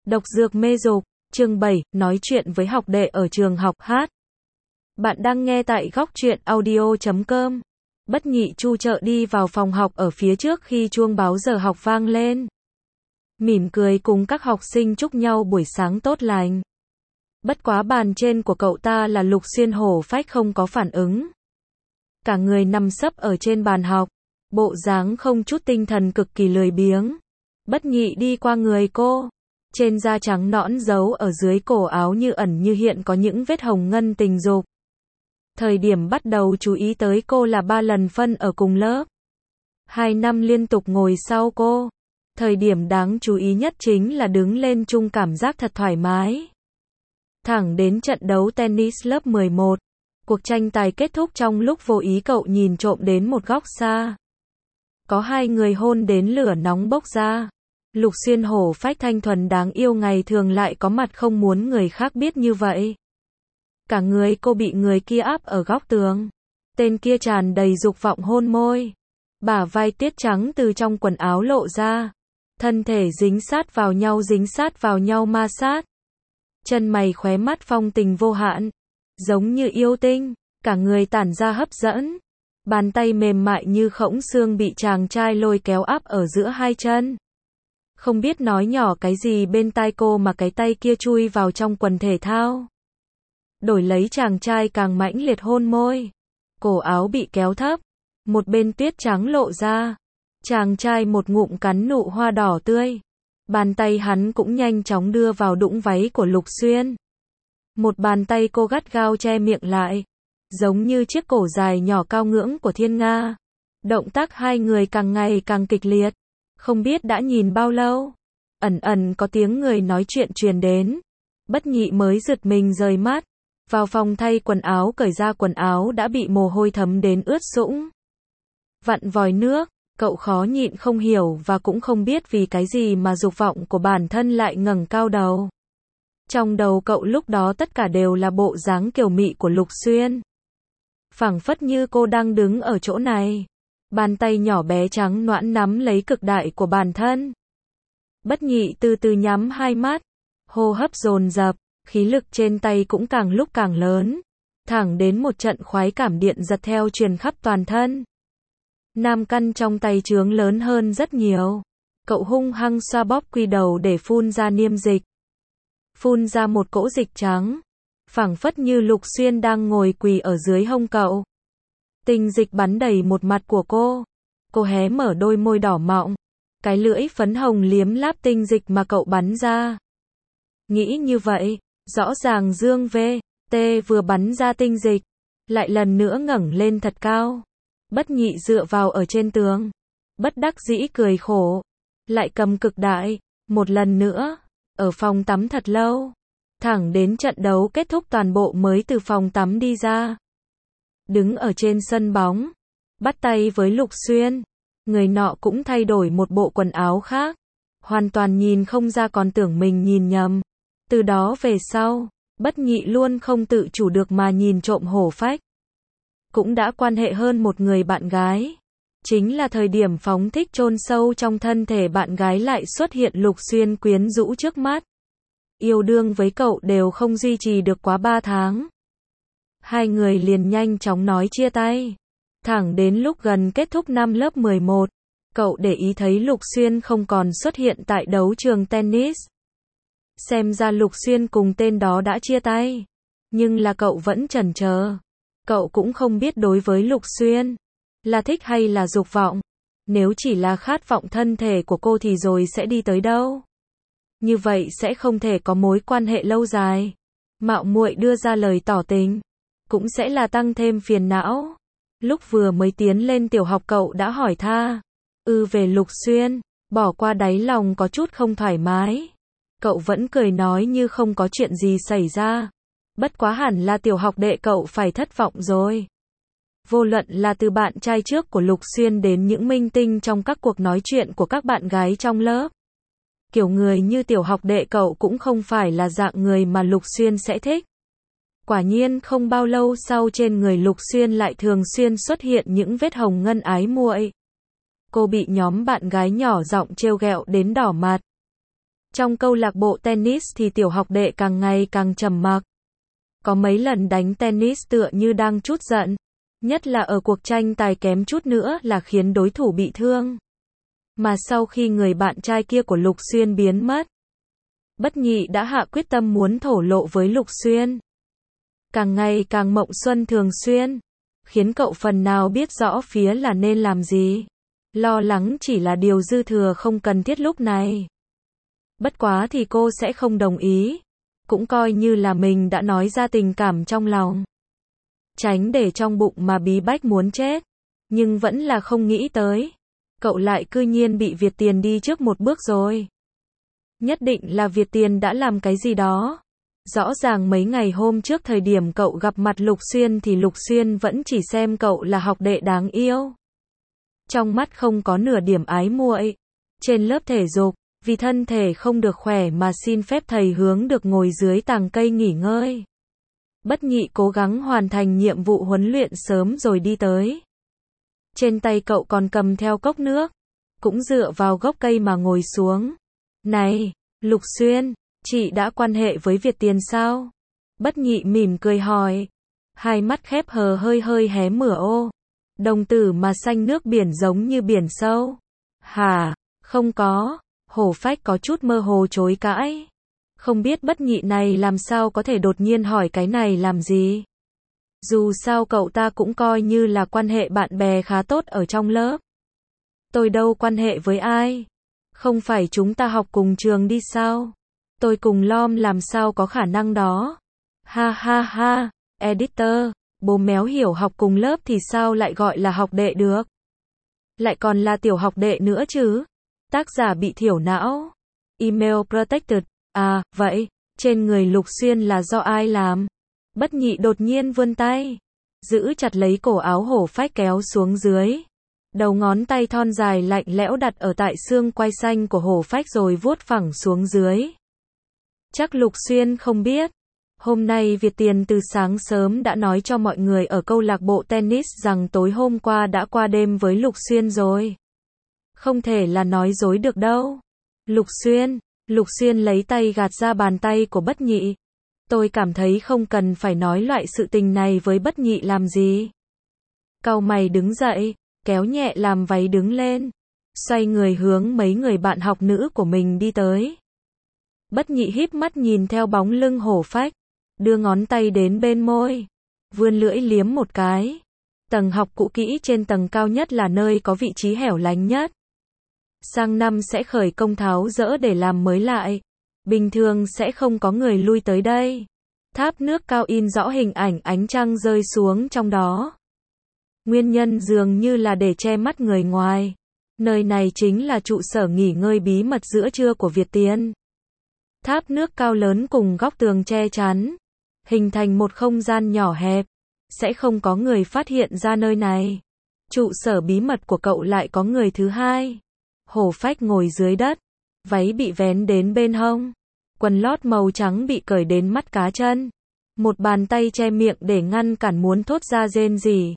Độc dược mê dục, chương 7, nói chuyện với học đệ ở trường học hát. Bạn đang nghe tại góc truyện audio.com. Bất nhị chu chợ đi vào phòng học ở phía trước khi chuông báo giờ học vang lên. Mỉm cười cùng các học sinh chúc nhau buổi sáng tốt lành. Bất quá bàn trên của cậu ta là Lục Xuyên hổ phách không có phản ứng. Cả người nằm sấp ở trên bàn học, bộ dáng không chút tinh thần cực kỳ lười biếng. Bất nhị đi qua người cô. Trên da trắng nõn giấu ở dưới cổ áo như ẩn như hiện có những vết hồng ngân tình dục. Thời điểm bắt đầu chú ý tới cô là 3 lần phân ở cùng lớp. 2 năm liên tục ngồi sau cô. Thời điểm đáng chú ý nhất chính là đứng lên chung cảm giác thật thoải mái. Thẳng đến trận đấu tennis lớp 11. Cuộc tranh tài kết thúc trong lúc vô ý cậu nhìn trộm đến một góc xa. Có 2 người hôn đến lửa nóng bốc ra. Lục Xuyên hổ phách thanh thuần đáng yêu ngày thường lại có mặt không muốn người khác biết như vậy. Cả người cô bị người kia áp ở góc tường. Tên kia tràn đầy dục vọng hôn môi. Bả vai tiết trắng từ trong quần áo lộ ra. Thân thể dính sát vào nhau ma sát. Chân mày khóe mắt phong tình vô hạn. Giống như yêu tinh, cả người tản ra hấp dẫn. Bàn tay mềm mại như khổng xương bị chàng trai lôi kéo áp ở giữa hai chân. Không biết nói nhỏ cái gì bên tai cô mà cái tay kia chui vào trong quần thể thao. Đổi lấy chàng trai càng mãnh liệt hôn môi. Cổ áo bị kéo thấp. Một bên tuyết trắng lộ ra. Chàng trai một ngụm cắn nụ hoa đỏ tươi. Bàn tay hắn cũng nhanh chóng đưa vào đũng váy của Lục Xuyên. Một bàn tay cô gắt gao che miệng lại. Giống như chiếc cổ dài nhỏ cao ngưỡng của thiên nga. Động tác hai người càng ngày càng kịch liệt. Không biết đã nhìn bao lâu. Ẩn ẩn có tiếng người nói chuyện truyền đến. Bất nhị mới giật mình rời mắt. Vào phòng thay quần áo cởi ra quần áo đã bị mồ hôi thấm đến ướt sũng. Vặn vòi nước, cậu khó nhịn không hiểu và cũng không biết vì cái gì mà dục vọng của bản thân lại ngẩng cao đầu. Trong đầu cậu lúc đó tất cả đều là bộ dáng kiều mị của Lục Xuyên. Phảng phất như cô đang đứng ở chỗ này. Bàn tay nhỏ bé trắng nõn nắm lấy cực đại của bản thân. Bất nhị từ từ nhắm hai mắt. Hô hấp dồn dập, khí lực trên tay cũng càng lúc càng lớn. Thẳng đến một trận khoái cảm điện giật theo truyền khắp toàn thân. Nam căn trong tay trướng lớn hơn rất nhiều. Cậu hung hăng xoa bóp quy đầu để phun ra niêm dịch. Phun ra một cỗ dịch trắng. Phảng phất như Lục Xuyên đang ngồi quỳ ở dưới hông cậu. Tinh dịch bắn đầy một mặt của cô. Cô hé mở đôi môi đỏ mọng. Cái lưỡi phấn hồng liếm láp tinh dịch mà cậu bắn ra. Nghĩ như vậy, rõ ràng Dương V.T vừa bắn ra tinh dịch. Lại lần nữa ngẩng lên thật cao. Bất nhị dựa vào ở trên tường. Bất đắc dĩ cười khổ. Lại cầm cực đại. Một lần nữa. Ở phòng tắm thật lâu. Thẳng đến trận đấu kết thúc toàn bộ mới từ phòng tắm đi ra. Đứng ở trên sân bóng. Bắt tay với Lục Xuyên. Người nọ cũng thay đổi một bộ quần áo khác. Hoàn toàn nhìn không ra còn tưởng mình nhìn nhầm. Từ đó về sau, bất nhị luôn không tự chủ được mà nhìn trộm hổ phách. Cũng đã quan hệ hơn một người bạn gái. Chính là thời điểm phóng thích chôn sâu trong thân thể bạn gái lại xuất hiện Lục Xuyên quyến rũ trước mắt. Yêu đương với cậu đều không duy trì được quá 3 tháng. Hai người liền nhanh chóng nói chia tay. Thẳng đến lúc gần kết thúc năm lớp 11, cậu để ý thấy Lục Xuyên không còn xuất hiện tại đấu trường tennis. Xem ra Lục Xuyên cùng tên đó đã chia tay. Nhưng là cậu vẫn chần chờ. Cậu cũng không biết đối với Lục Xuyên là thích hay là dục vọng. Nếu chỉ là khát vọng thân thể của cô thì rồi sẽ đi tới đâu. Như vậy sẽ không thể có mối quan hệ lâu dài. Mạo muội đưa ra lời tỏ tình cũng sẽ là tăng thêm phiền não. Lúc vừa mới tiến lên tiểu học cậu đã hỏi tha về Lục Xuyên, bỏ qua đáy lòng có chút không thoải mái. Cậu vẫn cười nói như không có chuyện gì xảy ra. Bất quá hẳn là tiểu học đệ cậu phải thất vọng rồi. Vô luận là từ bạn trai trước của Lục Xuyên đến những minh tinh trong các cuộc nói chuyện của các bạn gái trong lớp. Kiểu người như tiểu học đệ cậu cũng không phải là dạng người mà Lục Xuyên sẽ thích. Quả nhiên không bao lâu sau trên người Lục Xuyên lại thường xuyên xuất hiện những vết hồng ngân ái muội. Cô bị nhóm bạn gái nhỏ giọng trêu ghẹo đến đỏ mặt. Trong câu lạc bộ tennis thì tiểu học đệ càng ngày càng trầm mặc. Có mấy lần đánh tennis tựa như đang trút giận. Nhất là ở cuộc tranh tài kém chút nữa là khiến đối thủ bị thương. Mà sau khi người bạn trai kia của Lục Xuyên biến mất, Bất Nhị đã hạ quyết tâm muốn thổ lộ với Lục Xuyên. Càng ngày càng mộng xuân thường xuyên, khiến cậu phần nào biết rõ phía là nên làm gì. Lo lắng chỉ là điều dư thừa không cần thiết lúc này. Bất quá thì cô sẽ không đồng ý. Cũng coi như là mình đã nói ra tình cảm trong lòng. Tránh để trong bụng mà bí bách muốn chết. Nhưng vẫn là không nghĩ tới. Cậu lại cư nhiên bị Việt Tiền đi trước một bước rồi. Nhất định là Việt Tiền đã làm cái gì đó. Rõ ràng mấy ngày hôm trước thời điểm cậu gặp mặt Lục Xuyên thì Lục Xuyên vẫn chỉ xem cậu là học đệ đáng yêu. Trong mắt không có nửa điểm ái muội. Trên lớp thể dục, vì thân thể không được khỏe mà xin phép thầy hướng được ngồi dưới tàng cây nghỉ ngơi. Bất Nhị cố gắng hoàn thành nhiệm vụ huấn luyện sớm rồi đi tới. Trên tay cậu còn cầm theo cốc nước. Cũng dựa vào gốc cây mà ngồi xuống. Này, Lục Xuyên, chị đã quan hệ với Việt Tiền sao? Bất Nhị mỉm cười hỏi. Hai mắt khép hờ hơi hơi hé mở ô. Đồng tử mà xanh nước biển giống như biển sâu. Hả? Không có. Hổ Phách có chút mơ hồ chối cãi. Không biết Bất Nhị này làm sao có thể đột nhiên hỏi cái này làm gì. Dù sao cậu ta cũng coi như là quan hệ bạn bè khá tốt ở trong lớp. Tôi đâu quan hệ với ai. Không phải chúng ta học cùng trường đi sao? Tôi cùng Lom làm sao có khả năng đó. Ha ha ha, editor, bố méo hiểu học cùng lớp thì sao lại gọi là học đệ được. Lại còn là tiểu học đệ nữa chứ. Tác giả bị thiểu não. Email protected. À, vậy, trên người Lục Xuyên là do ai làm? Bất Nhị đột nhiên vươn tay. Giữ chặt lấy cổ áo Hổ Phách kéo xuống dưới. Đầu ngón tay thon dài lạnh lẽo đặt ở tại xương quai xanh của Hổ Phách rồi vuốt phẳng xuống dưới. Chắc Lục Xuyên không biết. Hôm nay Việt Tiền từ sáng sớm đã nói cho mọi người ở câu lạc bộ tennis rằng tối hôm qua đã qua đêm với Lục Xuyên rồi. Không thể là nói dối được đâu. Lục Xuyên lấy tay gạt ra bàn tay của Bất Nhị. Tôi cảm thấy không cần phải nói loại sự tình này với Bất Nhị làm gì. Cau mày đứng dậy, kéo nhẹ làm váy đứng lên. Xoay người hướng mấy người bạn học nữ của mình đi tới. Bất Nhị híp mắt nhìn theo bóng lưng Hổ Phách. Đưa ngón tay đến bên môi. Vươn lưỡi liếm một cái. Tầng học cũ kỹ trên tầng cao nhất là nơi có vị trí hẻo lánh nhất. Sang năm sẽ khởi công tháo dỡ để làm mới lại. Bình thường sẽ không có người lui tới đây. Tháp nước cao in rõ hình ảnh ánh trăng rơi xuống trong đó. Nguyên nhân dường như là để che mắt người ngoài. Nơi này chính là trụ sở nghỉ ngơi bí mật giữa trưa của Việt Tiền. Tháp nước cao lớn cùng góc tường che chắn, hình thành một không gian nhỏ hẹp. Sẽ không có người phát hiện ra nơi này. Trụ sở bí mật của cậu lại có người thứ hai. Hổ Phách ngồi dưới đất. Váy bị vén đến bên hông. Quần lót màu trắng bị cởi đến mắt cá chân. Một bàn tay che miệng để ngăn cản muốn thốt ra rên rỉ.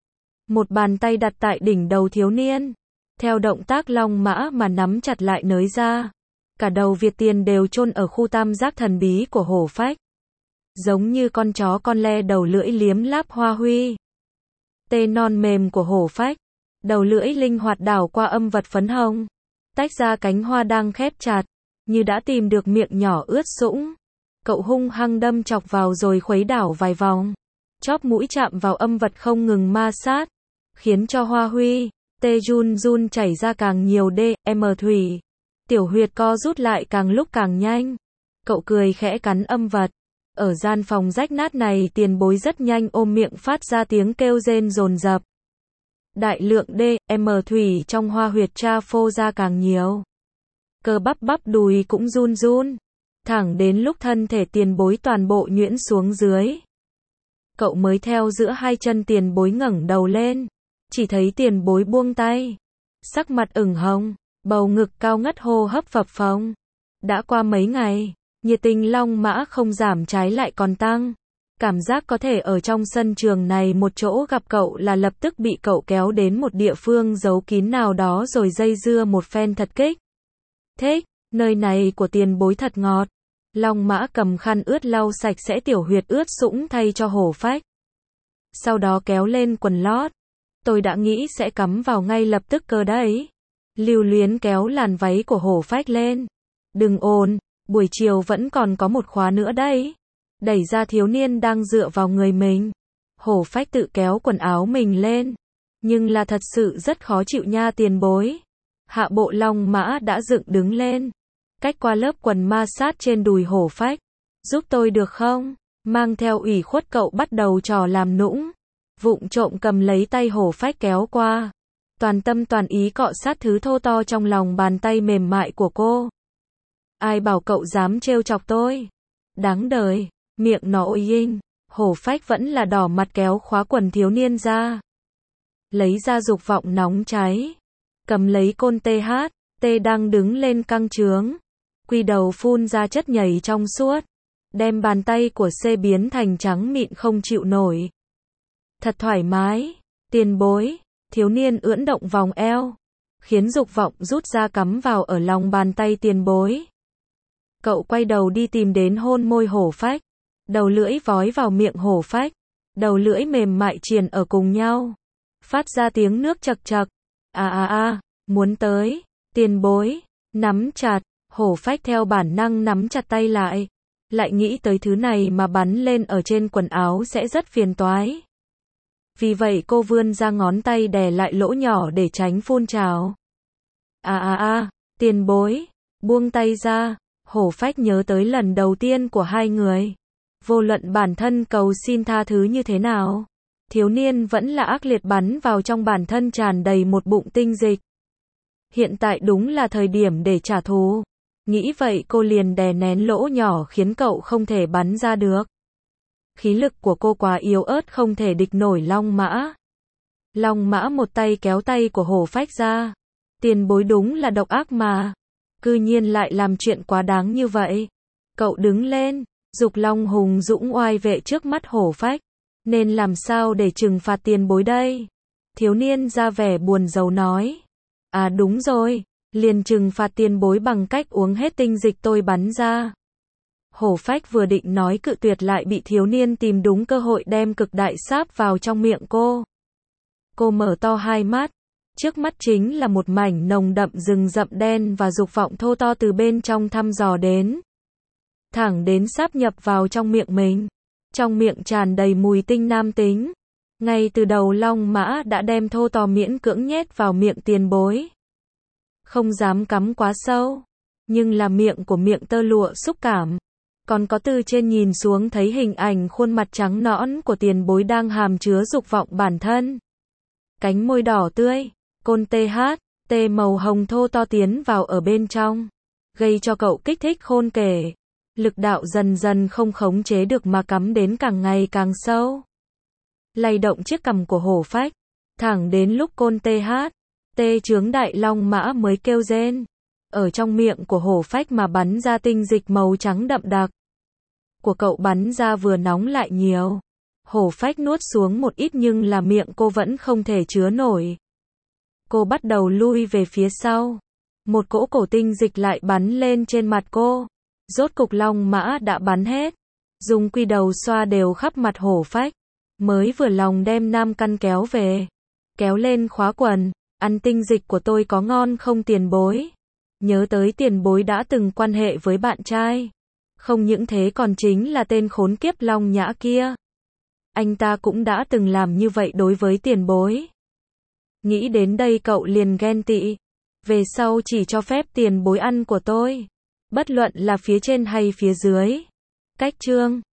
Một bàn tay đặt tại đỉnh đầu thiếu niên. Theo động tác long mã mà nắm chặt lại nới ra. Cả đầu Việt Tiền đều chôn ở khu tam giác thần bí của Hổ Phách. Giống như con chó con le đầu lưỡi liếm láp hoa huy. Tê non mềm của Hổ Phách. Đầu lưỡi linh hoạt đảo qua âm vật phấn hồng. Tách ra cánh hoa đang khép chặt. Như đã tìm được miệng nhỏ ướt sũng. Cậu hung hăng đâm chọc vào rồi khuấy đảo vài vòng. Chóp mũi chạm vào âm vật không ngừng ma sát. Khiến cho hoa huy, tê run run chảy ra càng nhiều DM thủy. Tiểu huyệt co rút lại càng lúc càng nhanh. Cậu cười khẽ cắn âm vật. Ở gian phòng rách nát này Tiền Bối rất nhanh ôm miệng phát ra tiếng kêu rên dồn dập. Đại lượng DM thủy trong hoa huyệt tra phô ra càng nhiều. Cơ bắp đùi cũng run run. Thẳng đến lúc thân thể Tiền Bối toàn bộ nhuyễn xuống dưới. Cậu mới theo giữa hai chân Tiền Bối ngẩng đầu lên. Chỉ thấy Tiền Bối buông tay. Sắc mặt ửng hồng. Bầu ngực cao ngất hô hấp phập phồng. Đã qua mấy ngày, nhiệt tình long mã không giảm trái lại còn tăng. Cảm giác có thể ở trong sân trường này một chỗ gặp cậu là lập tức bị cậu kéo đến một địa phương giấu kín nào đó rồi dây dưa một phen thật kích. Thích, Nơi này của tiền bối thật ngọt. Long Mã cầm khăn ướt lau sạch sẽ tiểu huyệt ướt sũng thay cho hổ phách. Sau đó kéo lên quần lót. Tôi đã nghĩ sẽ cắm vào ngay lập tức cơ đấy. Lưu luyến kéo làn váy của hổ phách lên. Đừng ồn, buổi chiều vẫn còn có một khóa nữa đấy. Đẩy ra thiếu niên đang dựa vào người mình. Hổ phách tự kéo quần áo mình lên. Nhưng là thật sự rất khó chịu nha tiền bối. Hạ bộ Long Mã đã dựng đứng lên. Cách qua lớp quần ma sát trên đùi hổ phách. Giúp tôi được không? Mang theo ủy khuất cậu bắt đầu trò làm nũng. Vụng trộm cầm lấy tay hổ phách kéo qua. Toàn tâm toàn ý cọ sát thứ thô to trong lòng bàn tay mềm mại của cô. Ai bảo cậu dám trêu chọc tôi? Đáng đời, miệng nó ôi inh. Hổ phách vẫn là đỏ mặt kéo khóa quần thiếu niên ra. Lấy ra dục vọng nóng cháy. Cầm lấy côn THT đang đứng lên căng trướng. Quy đầu phun ra chất nhầy trong suốt. Đem bàn tay của C biến thành trắng mịn không chịu nổi. Thật thoải mái. Tiền bối. Thiếu niên ưỡn động vòng eo. Khiến dục vọng rút ra cắm vào ở lòng bàn tay tiền bối. Cậu quay đầu đi tìm đến hôn môi hổ phách. Đầu lưỡi vói vào miệng hổ phách. Đầu lưỡi mềm mại triền ở cùng nhau. Phát ra tiếng nước chậc chậc. Muốn tới. Tiền bối. Nắm chặt. Hổ phách theo bản năng nắm chặt tay lại. Lại nghĩ tới thứ này mà bắn lên ở trên quần áo sẽ rất phiền toái. Vì vậy cô vươn ra ngón tay đè lại lỗ nhỏ để tránh phun trào. Tiền bối. Buông tay ra. Hổ phách nhớ tới lần đầu tiên của hai người. Vô luận bản thân cầu xin tha thứ như thế nào. Thiếu niên vẫn là ác liệt bắn vào trong bản thân tràn đầy một bụng tinh dịch. Hiện tại đúng là thời điểm để trả thù. Nghĩ vậy cô liền đè nén lỗ nhỏ khiến cậu không thể bắn ra được. Khí lực của cô quá yếu ớt không thể địch nổi Long Mã. Long Mã một tay kéo tay của hổ phách ra. Tiền bối đúng là độc ác mà. Cư nhiên lại làm chuyện quá đáng như vậy. Cậu đứng lên, giục Long hùng dũng oai vệ trước mắt hổ phách. Nên làm sao để trừng phạt tiền bối đây? Thiếu niên ra vẻ buồn rầu nói. Đúng rồi, liền trừng phạt tiền bối bằng cách uống hết tinh dịch tôi bắn ra. Hổ phách vừa định nói cự tuyệt lại bị thiếu niên tìm đúng cơ hội đem cực đại sáp vào trong miệng cô. Cô mở to hai mắt. Trước mắt chính là một mảnh nồng đậm rừng rậm đen và dục vọng thô to từ bên trong thăm dò đến. Thẳng đến sáp nhập vào trong miệng mình. Trong miệng tràn đầy mùi tinh nam tính. Ngay từ đầu Long Mã đã đem thô to miễn cưỡng nhét vào miệng tiền bối. Không dám cắm quá sâu. Nhưng là miệng của miệng tơ lụa xúc cảm. Còn có từ trên nhìn xuống thấy hình ảnh khuôn mặt trắng nõn của tiền bối đang hàm chứa dục vọng bản thân. Cánh môi đỏ tươi. Côn THT màu hồng thô to tiến vào ở bên trong. Gây cho cậu kích thích khôn kể. Lực đạo dần dần không khống chế được mà cắm đến càng ngày càng sâu. Lay động chiếc cằm của hổ phách. Thẳng đến lúc côn THT chướng đại Long Mã mới kêu rên. Ở trong miệng của hổ phách mà bắn ra tinh dịch màu trắng đậm đặc. Của cậu bắn ra vừa nóng lại nhiều. Hổ phách nuốt xuống một ít nhưng là miệng cô vẫn không thể chứa nổi. Cô bắt đầu lui về phía sau. Một cỗ cổ tinh dịch lại bắn lên trên mặt cô. Rốt cục Long Mã đã bắn hết. Dùng quy đầu xoa đều khắp mặt hổ phách. Mới vừa lòng đem nam căn kéo về. Kéo lên khóa quần. Ăn tinh dịch của tôi có ngon không tiền bối? Nhớ tới tiền bối đã từng quan hệ với bạn trai. Không những thế còn chính là tên khốn kiếp Long Nhã kia. Anh ta cũng đã từng làm như vậy đối với tiền bối. Nghĩ đến đây cậu liền ghen tị. Về sau chỉ cho phép tiền bối ăn của tôi. Bất luận là phía trên hay phía dưới. Cách chương